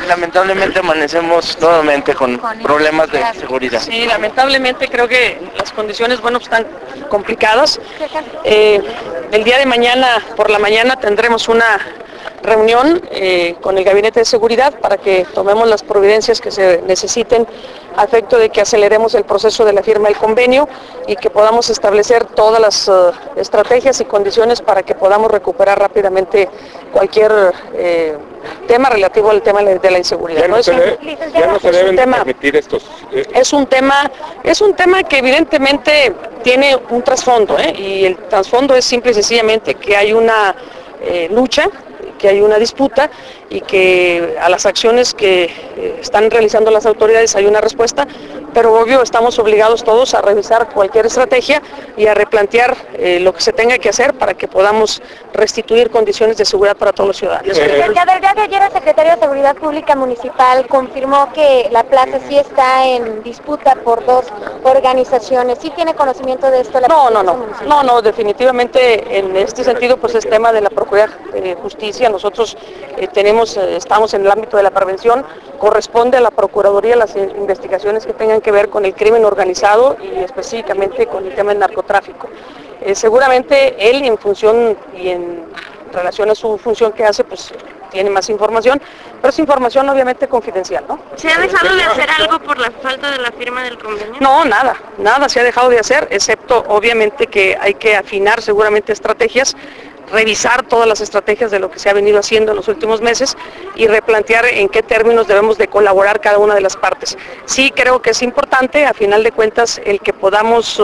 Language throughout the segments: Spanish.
lamentablemente amanecemos nuevamente con problemas de seguridad. Sí, lamentablemente creo que las condiciones, bueno, están complicadas. El día de mañana, por la mañana, tendremos una reunión con el Gabinete de Seguridad para que tomemos las providencias que se necesiten a efecto de que aceleremos el proceso de la firma del convenio y que podamos establecer todas las estrategias y condiciones para que podamos recuperar rápidamente cualquier tema relativo al tema de la inseguridad. Ya no se deben permitir estos... Es un tema que evidentemente tiene un trasfondo, y el trasfondo es simple y sencillamente que hay una lucha, que hay una disputa y que a las acciones que están realizando las autoridades hay una respuesta, pero obvio estamos obligados todos a revisar cualquier estrategia y a replantear lo que se tenga que hacer para que podamos restituir condiciones de seguridad para todos los ciudadanos. Ya del día de ayer el secretario de Seguridad Pública Municipal confirmó que la plaza sí está en disputa por dos organizaciones. ¿Sí tiene conocimiento de esto? No, definitivamente en este sentido pues es tema de la Procuraduría de Justicia. Nosotros estamos en el ámbito de la prevención, corresponde a la Procuraduría las investigaciones que tengan que ver con el crimen organizado y específicamente con el tema del narcotráfico. Seguramente él en función y en relación a su función que hace, pues tiene más información, pero es información obviamente confidencial, ¿no? ¿Se ha dejado de hacer algo por la falta de la firma del convenio? No, nada se ha dejado de hacer, excepto obviamente que hay que afinar seguramente estrategias, revisar todas las estrategias de lo que se ha venido haciendo en los últimos meses y replantear en qué términos debemos de colaborar cada una de las partes. Sí creo que es importante, a final de cuentas, el que podamos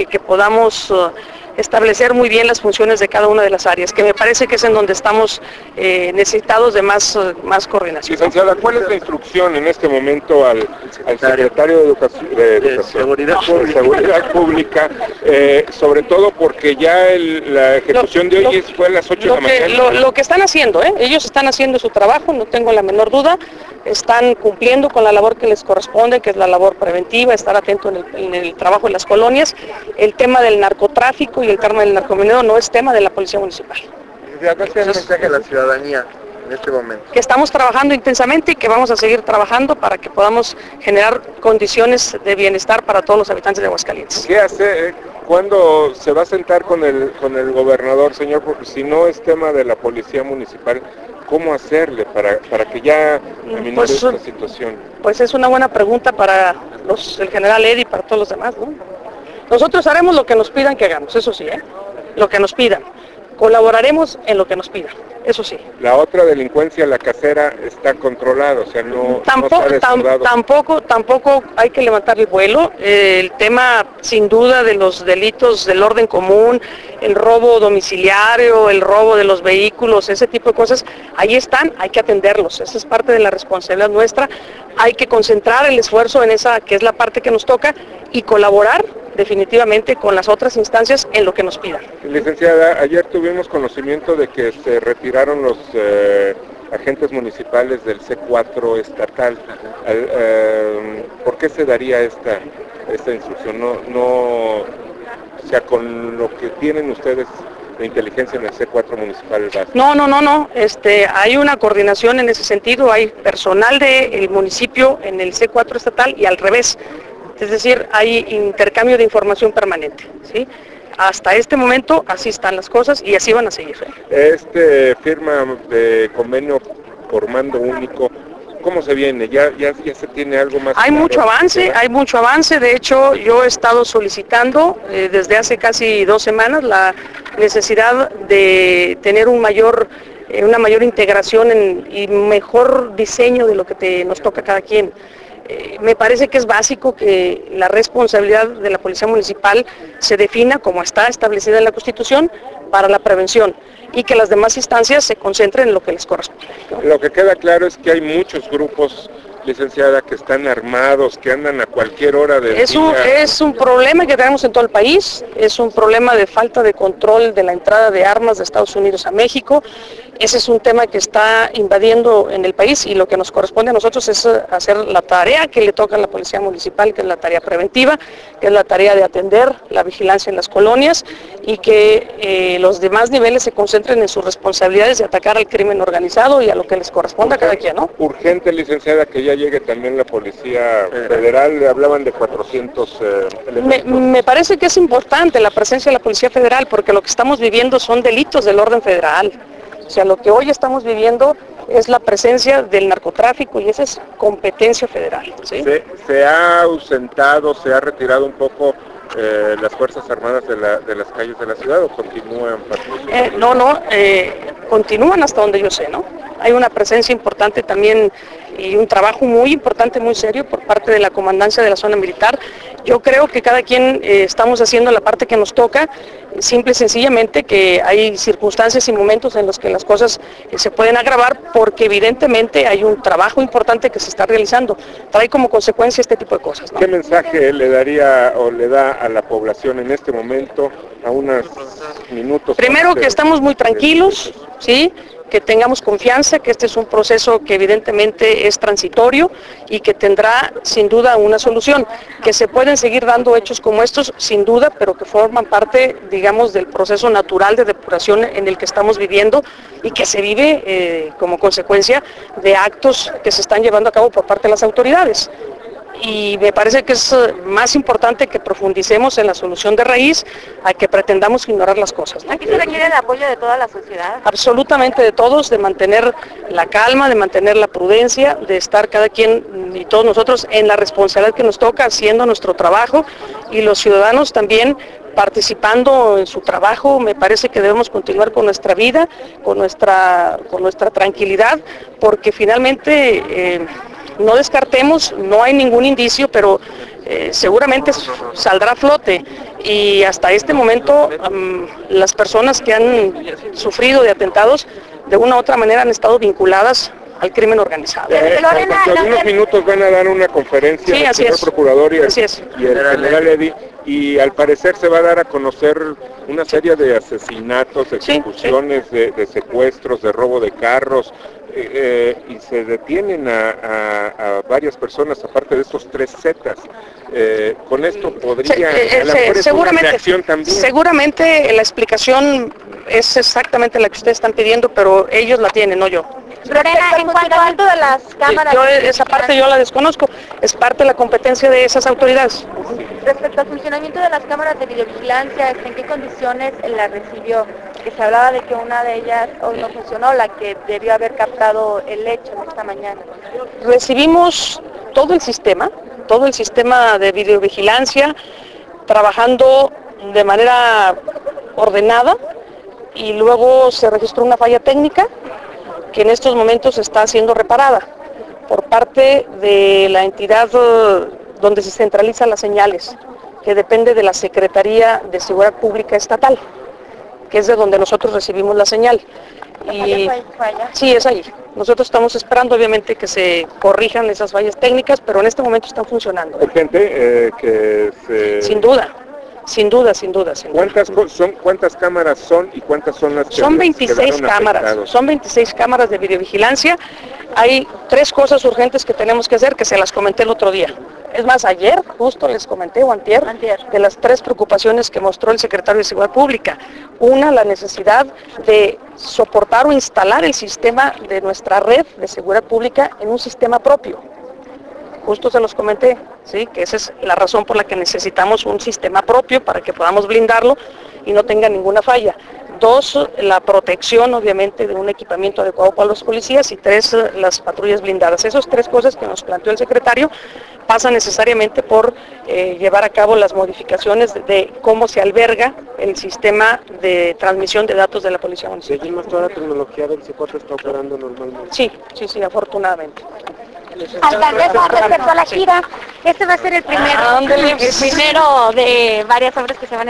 establecer muy bien las funciones de cada una de las áreas, que me parece que es en donde estamos necesitados de más coordinación. Licenciada, ¿cuál es la instrucción en este momento al secretario de Seguridad Pública, sobre todo porque ya la ejecución de hoy fue a las 8 de la mañana? Lo que están haciendo, ellos están haciendo su trabajo, no tengo la menor duda, están cumpliendo con la labor que les corresponde, que es la labor preventiva, estar atento en el trabajo de las colonias. El tema del narcotráfico y el tema del narcomenudeo no es tema de la Policía Municipal. ¿Cuál es el mensaje a la ciudadanía en este momento? Que estamos trabajando intensamente y que vamos a seguir trabajando para que podamos generar condiciones de bienestar para todos los habitantes de Aguascalientes. ¿Qué hace? ¿Cuándo se va a sentar con el gobernador, señor? Porque si no es tema de la Policía Municipal, ¿cómo hacerle para que ya aminore esta situación? Pues es una buena pregunta para el general Eddy y para todos los demás, ¿no? Nosotros haremos lo que nos pidan que hagamos, eso sí, lo que nos pidan. Colaboraremos en lo que nos pidan, eso sí. La otra delincuencia, la casera, está controlada, o sea, no tampoco hay que levantar el vuelo. El tema, sin duda, de los delitos del orden común, el robo domiciliario, el robo de los vehículos, ese tipo de cosas, ahí están, hay que atenderlos. Esa es parte de la responsabilidad nuestra. Hay que concentrar el esfuerzo en esa, que es la parte que nos toca, y colaborar definitivamente con las otras instancias en lo que nos pidan. Licenciada, ayer tuvimos conocimiento de que se retiraron los agentes municipales del C4 estatal. ¿Por qué se daría esta instrucción? O sea, con lo que tienen ustedes de inteligencia en el C4 municipal. No. Hay una coordinación en ese sentido, hay personal del municipio en el C4 estatal y al revés. Es decir, hay intercambio de información permanente, ¿sí? Hasta este momento así están las cosas y así van a seguir. Firma de convenio por mando único, ¿cómo se viene? ¿Ya se tiene algo más? Hay mucho avance, de hecho yo he estado solicitando desde hace casi 2 semanas la necesidad de tener una mayor integración y mejor diseño de lo que nos toca a cada quien. Me parece que es básico que la responsabilidad de la Policía Municipal se defina como está establecida en la Constitución para la prevención y que las demás instancias se concentren en lo que les corresponde, ¿no? Lo que queda claro es que hay muchos grupos, licenciada, que están armados, que andan a cualquier hora del día. Es un problema que tenemos en todo el país, es un problema de falta de control de la entrada de armas de Estados Unidos a México Ese es un tema que está invadiendo en el país y lo que nos corresponde a nosotros es hacer la tarea que le toca a la Policía Municipal, que es la tarea preventiva, que es la tarea de atender la vigilancia en las colonias y que los demás niveles se concentren en sus responsabilidades de atacar al crimen organizado y a lo que les corresponda a cada quien, ¿no? Urgente, licenciada, que ya llegue también la Policía Federal. Le hablaban de 400 elementos. Me parece que es importante la presencia de la Policía Federal porque lo que estamos viviendo son delitos del orden federal. O sea, lo que hoy estamos viviendo es la presencia del narcotráfico y esa es competencia federal, ¿sí? Se ha ausentado, se ha retirado un poco las Fuerzas Armadas de las calles de la ciudad, ¿o continúan? Continúan hasta donde yo sé, ¿no? Hay una presencia importante también y un trabajo muy importante, muy serio por parte de la comandancia de la zona militar. Yo creo que cada quien estamos haciendo la parte que nos toca, simple y sencillamente que hay circunstancias y momentos en los que las cosas se pueden agravar porque evidentemente hay un trabajo importante que se está realizando, trae como consecuencia este tipo de cosas, ¿no? ¿Qué mensaje le daría o le da a la población en este momento, a unos minutos? Primero que estamos muy tranquilos, ¿sí? Que tengamos confianza, que este es un proceso que evidentemente es transitorio y que tendrá sin duda una solución, que se pueden seguir dando hechos como estos sin duda, pero que forman parte, digamos, del proceso natural de depuración en el que estamos viviendo y que se vive como consecuencia de actos que se están llevando a cabo por parte de las autoridades. Y me parece que es más importante que profundicemos en la solución de raíz a que pretendamos ignorar las cosas, ¿no? Aquí se requiere el apoyo de toda la sociedad. Absolutamente de todos, de mantener la calma, de mantener la prudencia, de estar cada quien y todos nosotros en la responsabilidad que nos toca haciendo nuestro trabajo y los ciudadanos también participando en su trabajo. Me parece que debemos continuar con nuestra vida, con nuestra tranquilidad, porque finalmente no descartemos, no hay ningún indicio, pero seguramente saldrá a flote y hasta este momento las personas que han sufrido de atentados de una u otra manera han estado vinculadas al crimen organizado. En unos minutos van a dar una conferencia sí, el señor procurador y el general Eddy, y al parecer se va a dar a conocer una serie de asesinatos, de ejecuciones, de secuestros, de robo de carros, y se detienen a varias personas, aparte de estos 3 Zetas. Con esto podría seguramente la explicación es exactamente la que ustedes están pidiendo, pero ellos la tienen, no yo. Lorena, en cuanto a las cámaras... esa parte yo la desconozco, es parte de la competencia de esas autoridades. Respecto al funcionamiento de las cámaras de videovigilancia, ¿en qué condiciones la recibió? Que se hablaba de que una de ellas hoy no funcionó, la que debió haber captado el hecho esta mañana. Recibimos todo el sistema de videovigilancia, trabajando de manera ordenada y luego se registró una falla técnica que en estos momentos está siendo reparada por parte de la entidad donde se centralizan las señales, que depende de la Secretaría de Seguridad Pública Estatal, que es de donde nosotros recibimos la señal. Sí, es ahí. Nosotros estamos esperando obviamente que se corrijan esas fallas técnicas, pero en este momento están funcionando. Urgente que se... Sin duda. ¿Cuántas cámaras son y cuántas son las que son 26 cámaras, afectados? Son 26 cámaras de videovigilancia. Hay 3 cosas urgentes que tenemos que hacer, que se las comenté el otro día. Es más, ayer justo les comenté, o antier, de las 3 preocupaciones que mostró el secretario de Seguridad Pública. Una, la necesidad de soportar o instalar el sistema de nuestra red de seguridad pública en un sistema propio. Justo se los comenté, ¿sí? Que esa es la razón por la que necesitamos un sistema propio para que podamos blindarlo y no tenga ninguna falla. 2, la protección obviamente de un equipamiento adecuado para los policías y 3, las patrullas blindadas. Esas 3 cosas que nos planteó el secretario pasan necesariamente por llevar a cabo las modificaciones de cómo se alberga el sistema de transmisión de datos de la Policía Municipal. ¿Seguimos toda la tecnología del C4 está operando normalmente? Sí, afortunadamente. Alcaldesa, respecto a la gira, este va a ser el primero de varias obras que se van a